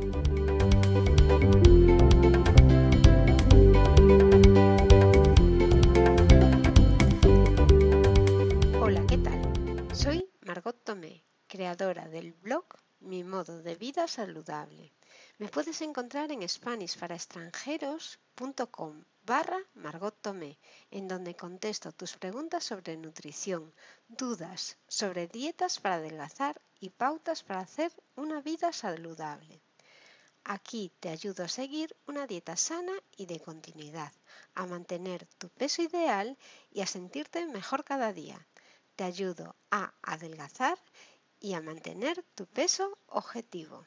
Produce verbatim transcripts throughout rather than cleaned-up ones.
Hola, ¿qué tal? Soy Margot Tomé, creadora del blog Mi Modo de Vida Saludable. Me puedes encontrar en spanishparaextranjeros punto com barra Margot Tomé, en donde contesto tus preguntas sobre nutrición, dudas sobre dietas para adelgazar y pautas para hacer una vida saludable. Aquí te ayudo a seguir una dieta sana y de continuidad, a mantener tu peso ideal y a sentirte mejor cada día. Te ayudo a adelgazar y a mantener tu peso objetivo.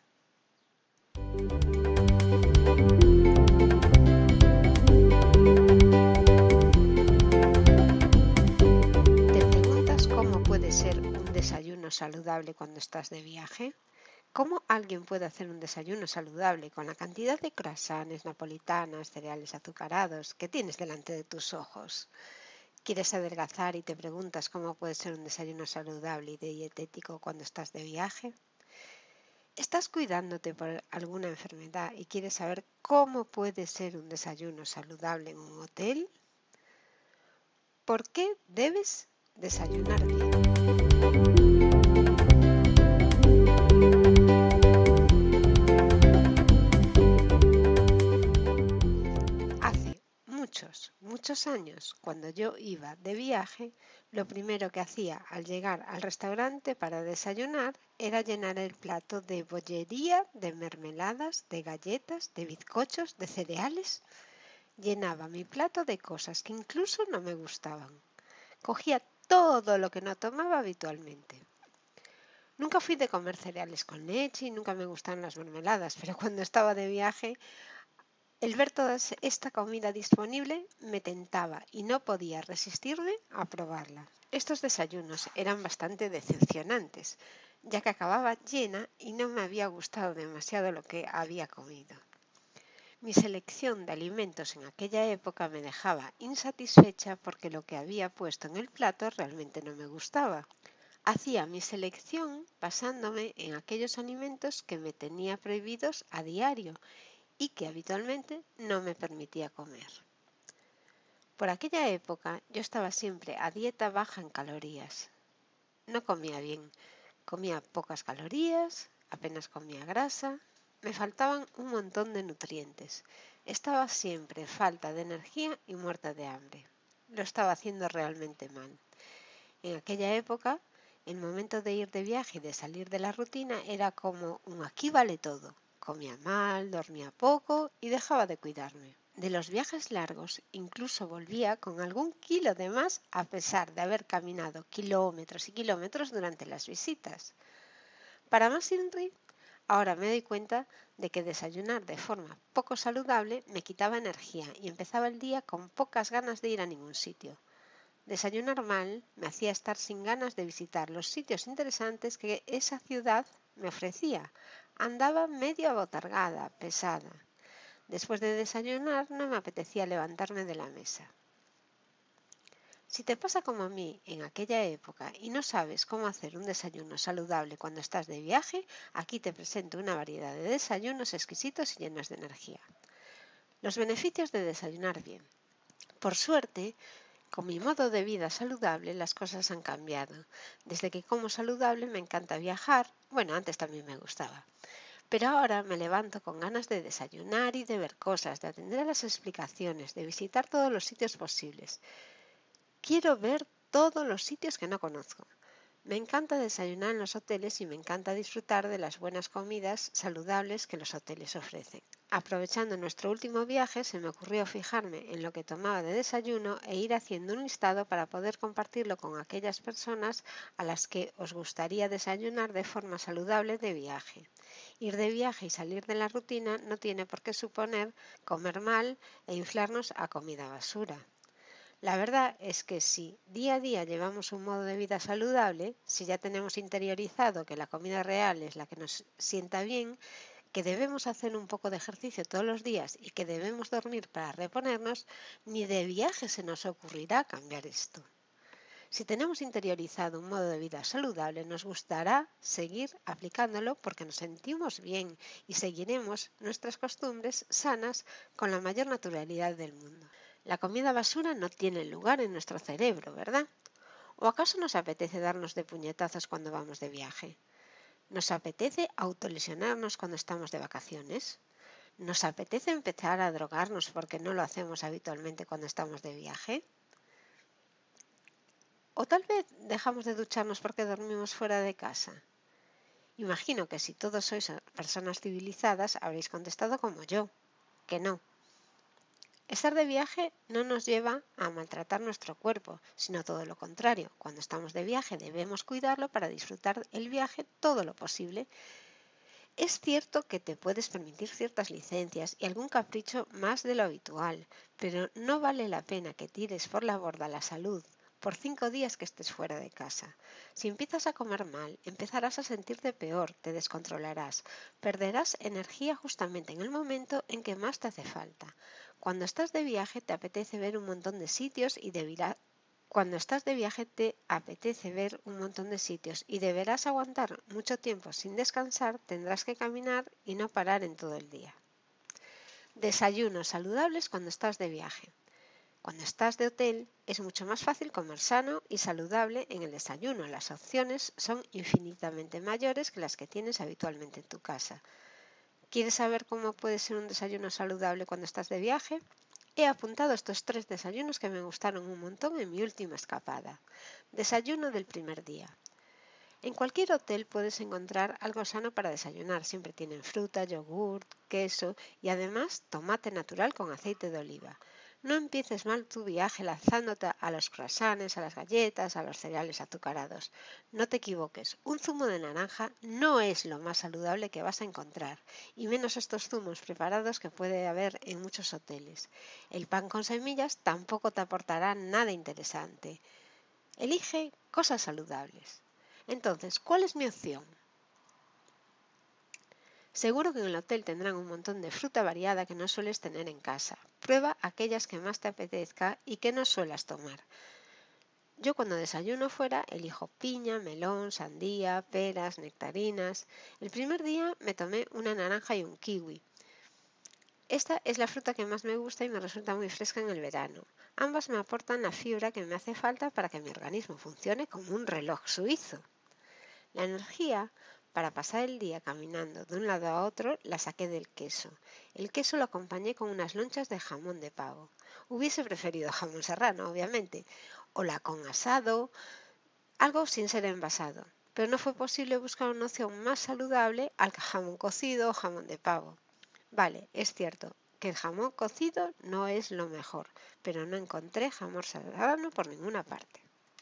¿Te preguntas cómo puede ser un desayuno saludable cuando estás de viaje? ¿Cómo alguien puede hacer un desayuno saludable con la cantidad de croissants, napolitanas, cereales azucarados que tienes delante de tus ojos? ¿Quieres adelgazar y te preguntas cómo puede ser un desayuno saludable y dietético cuando estás de viaje? ¿Estás cuidándote por alguna enfermedad y quieres saber cómo puede ser un desayuno saludable en un hotel? ¿Por qué debes desayunar bien? Hace muchos, muchos años, cuando yo iba de viaje, lo primero que hacía al llegar al restaurante para desayunar era llenar el plato de bollería, de mermeladas, de galletas, de bizcochos, de cereales. Llenaba mi plato de cosas que incluso no me gustaban. Cogía todo lo que no tomaba habitualmente. Nunca fui de comer cereales con leche y nunca me gustaron las mermeladas, pero cuando estaba de viaje, el ver toda esta comida disponible me tentaba y no podía resistirme a probarla. Estos desayunos eran bastante decepcionantes, ya que acababa llena y no me había gustado demasiado lo que había comido. Mi selección de alimentos en aquella época me dejaba insatisfecha porque lo que había puesto en el plato realmente no me gustaba. Hacía mi selección basándome en aquellos alimentos que me tenía prohibidos a diario y que habitualmente no me permitía comer. Por aquella época yo estaba siempre a dieta baja en calorías. No comía bien, comía pocas calorías, apenas comía grasa, me faltaban un montón de nutrientes. Estaba siempre falta de energía y muerta de hambre. Lo estaba haciendo realmente mal. En aquella época, el momento de ir de viaje y de salir de la rutina era como un aquí vale todo. Comía mal, dormía poco y dejaba de cuidarme. De los viajes largos incluso volvía con algún kilo de más a pesar de haber caminado kilómetros y kilómetros durante las visitas. Para más Inri, ahora me doy cuenta de que desayunar de forma poco saludable me quitaba energía y empezaba el día con pocas ganas de ir a ningún sitio. Desayunar mal me hacía estar sin ganas de visitar los sitios interesantes que esa ciudad me ofrecía. Andaba medio abotargada, pesada. Después de desayunar no me apetecía levantarme de la mesa. Si te pasa como a mí en aquella época y no sabes cómo hacer un desayuno saludable cuando estás de viaje, aquí te presento una variedad de desayunos exquisitos y llenos de energía. Los beneficios de desayunar bien. Por suerte, con mi modo de vida saludable las cosas han cambiado. Desde que como saludable me encanta viajar, bueno, antes también me gustaba. Pero ahora me levanto con ganas de desayunar y de ver cosas, de atender a las explicaciones, de visitar todos los sitios posibles. Quiero ver todos los sitios que no conozco. Me encanta desayunar en los hoteles y me encanta disfrutar de las buenas comidas saludables que los hoteles ofrecen. Aprovechando nuestro último viaje, se me ocurrió fijarme en lo que tomaba de desayuno e ir haciendo un listado para poder compartirlo con aquellas personas a las que os gustaría desayunar de forma saludable de viaje. Ir de viaje y salir de la rutina no tiene por qué suponer comer mal e inflarnos a comida basura. La verdad es que si día a día llevamos un modo de vida saludable, si ya tenemos interiorizado que la comida real es la que nos sienta bien, que debemos hacer un poco de ejercicio todos los días y que debemos dormir para reponernos, ni de viaje se nos ocurrirá cambiar esto. Si tenemos interiorizado un modo de vida saludable, nos gustará seguir aplicándolo porque nos sentimos bien y seguiremos nuestras costumbres sanas con la mayor naturalidad del mundo. La comida basura no tiene lugar en nuestro cerebro, ¿verdad? ¿O acaso nos apetece darnos de puñetazos cuando vamos de viaje? ¿Nos apetece autolesionarnos cuando estamos de vacaciones? ¿Nos apetece empezar a drogarnos porque no lo hacemos habitualmente cuando estamos de viaje? ¿O tal vez dejamos de ducharnos porque dormimos fuera de casa? Imagino que si todos sois personas civilizadas habréis contestado como yo, que no. Estar de viaje no nos lleva a maltratar nuestro cuerpo, sino todo lo contrario. Cuando estamos de viaje debemos cuidarlo para disfrutar el viaje todo lo posible. Es cierto que te puedes permitir ciertas licencias y algún capricho más de lo habitual, pero no vale la pena que tires por la borda la salud por cinco días que estés fuera de casa. Si empiezas a comer mal, empezarás a sentirte peor, te descontrolarás, perderás energía justamente en el momento en que más te hace falta. Cuando estás de viaje te apetece ver un montón de sitios y deberás Cuando estás de viaje te apetece ver un montón de sitios y deberás aguantar mucho tiempo sin descansar, tendrás que caminar y no parar en todo el día. Desayunos saludables cuando estás de viaje. Cuando estás de hotel es mucho más fácil comer sano y saludable en el desayuno. Las opciones son infinitamente mayores que las que tienes habitualmente en tu casa. ¿Quieres saber cómo puede ser un desayuno saludable cuando estás de viaje? He apuntado estos tres desayunos que me gustaron un montón en mi última escapada. Desayuno del primer día. En cualquier hotel puedes encontrar algo sano para desayunar. Siempre tienen fruta, yogur, queso y además tomate natural con aceite de oliva. No empieces mal tu viaje lanzándote a los croissants, a las galletas, a los cereales azucarados. No te equivoques, un zumo de naranja no es lo más saludable que vas a encontrar, y menos estos zumos preparados que puede haber en muchos hoteles. El pan con semillas tampoco te aportará nada interesante. Elige cosas saludables. Entonces, ¿cuál es mi opción? Seguro que en el hotel tendrán un montón de fruta variada que no sueles tener en casa. Prueba aquellas que más te apetezca y que no suelas tomar. Yo cuando desayuno fuera elijo piña, melón, sandía, peras, nectarinas. El primer día me tomé una naranja y un kiwi. Esta es la fruta que más me gusta y me resulta muy fresca en el verano. Ambas me aportan la fibra que me hace falta para que mi organismo funcione como un reloj suizo. La energía para pasar el día caminando de un lado a otro la saqué del queso. El queso lo acompañé con unas lonchas de jamón de pavo. Hubiese preferido jamón serrano, obviamente, o la con asado, algo sin ser envasado. Pero no fue posible buscar una opción más saludable al jamón cocido o jamón de pavo. Vale, es cierto que el jamón cocido no es lo mejor, pero no encontré jamón serrano por ninguna parte.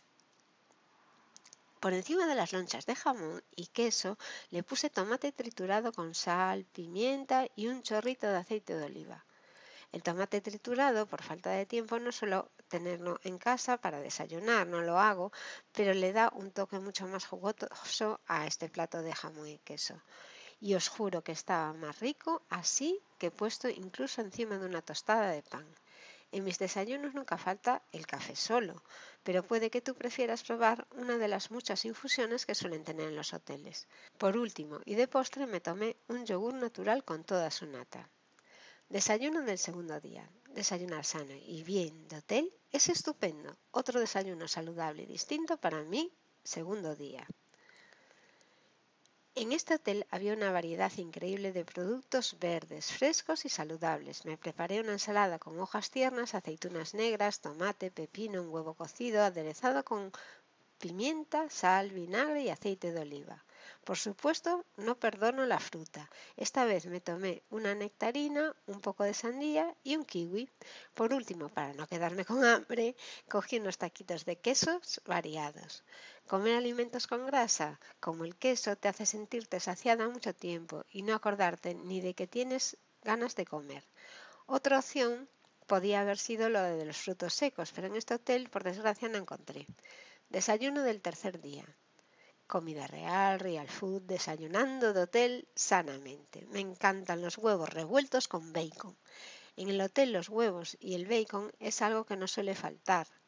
Por encima de las lonchas de jamón y queso le puse tomate triturado con sal, pimienta y un chorrito de aceite de oliva. El tomate triturado, por falta de tiempo, no suelo tenerlo en casa para desayunar, no lo hago, pero le da un toque mucho más jugoso a este plato de jamón y queso. Y os juro que estaba más rico así que puesto incluso encima de una tostada de pan. En mis desayunos nunca falta el café solo, pero puede que tú prefieras probar una de las muchas infusiones que suelen tener en los hoteles. Por último, y de postre, me tomé un yogur natural con toda su nata. Desayuno del segundo día. Desayunar sano y bien de hotel es estupendo. Otro desayuno saludable y distinto para mí, segundo día. En este hotel había una variedad increíble de productos verdes, frescos y saludables. Me preparé una ensalada con hojas tiernas, aceitunas negras, tomate, pepino, un huevo cocido, aderezado con pimienta, sal, vinagre y aceite de oliva. Por supuesto, no perdono la fruta. Esta vez me tomé una nectarina, un poco de sandía y un kiwi. Por último, para no quedarme con hambre, cogí unos taquitos de quesos variados. Comer alimentos con grasa, como el queso, te hace sentirte saciada mucho tiempo y no acordarte ni de que tienes ganas de comer. Otra opción podía haber sido lo de los frutos secos, pero en este hotel, por desgracia, no encontré. Desayuno del tercer día. Comida real, real food, desayunando de hotel sanamente. Me encantan los huevos revueltos con bacon. En el hotel los huevos y el bacon es algo que no suele faltar.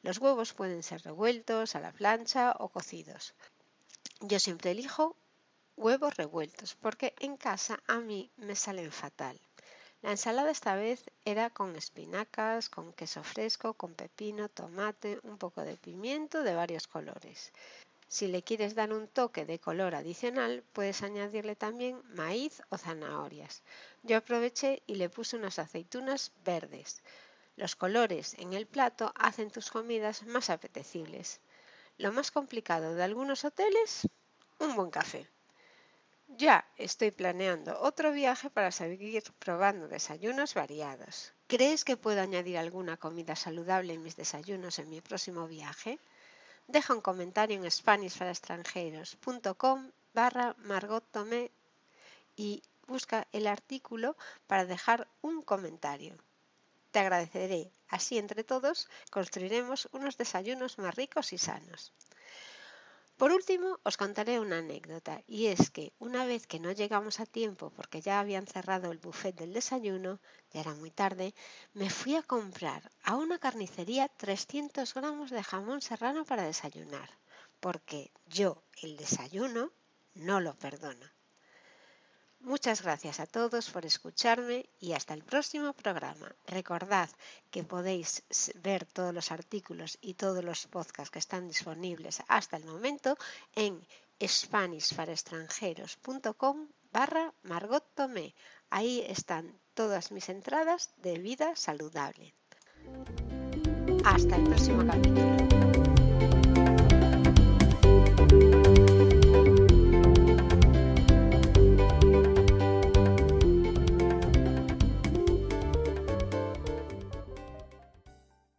Los huevos pueden ser revueltos, a la plancha o cocidos. Yo siempre elijo huevos revueltos porque en casa a mí me salen fatal. La ensalada esta vez era con espinacas, con queso fresco, con pepino, tomate, un poco de pimiento de varios colores. Si le quieres dar un toque de color adicional, puedes añadirle también maíz o zanahorias. Yo aproveché y le puse unas aceitunas verdes. Los colores en el plato hacen tus comidas más apetecibles. Lo más complicado de algunos hoteles, un buen café. Ya estoy planeando otro viaje para seguir probando desayunos variados. ¿Crees que puedo añadir alguna comida saludable en mis desayunos en mi próximo viaje? Deja un comentario en spanishparaextranjeros.com barra Margot Tomé y busca el artículo para dejar un comentario. Te agradeceré. Así entre todos construiremos unos desayunos más ricos y sanos. Por último, os contaré una anécdota, y es que una vez que no llegamos a tiempo porque ya habían cerrado el buffet del desayuno, ya era muy tarde, me fui a comprar a una carnicería trescientos gramos de jamón serrano para desayunar, porque yo el desayuno no lo perdono. Muchas gracias a todos por escucharme y hasta el próximo programa. Recordad que podéis ver todos los artículos y todos los podcasts que están disponibles hasta el momento en spanishparaextranjeros.com barra Margot Tomé. Ahí están todas mis entradas de vida saludable. Hasta el próximo capítulo.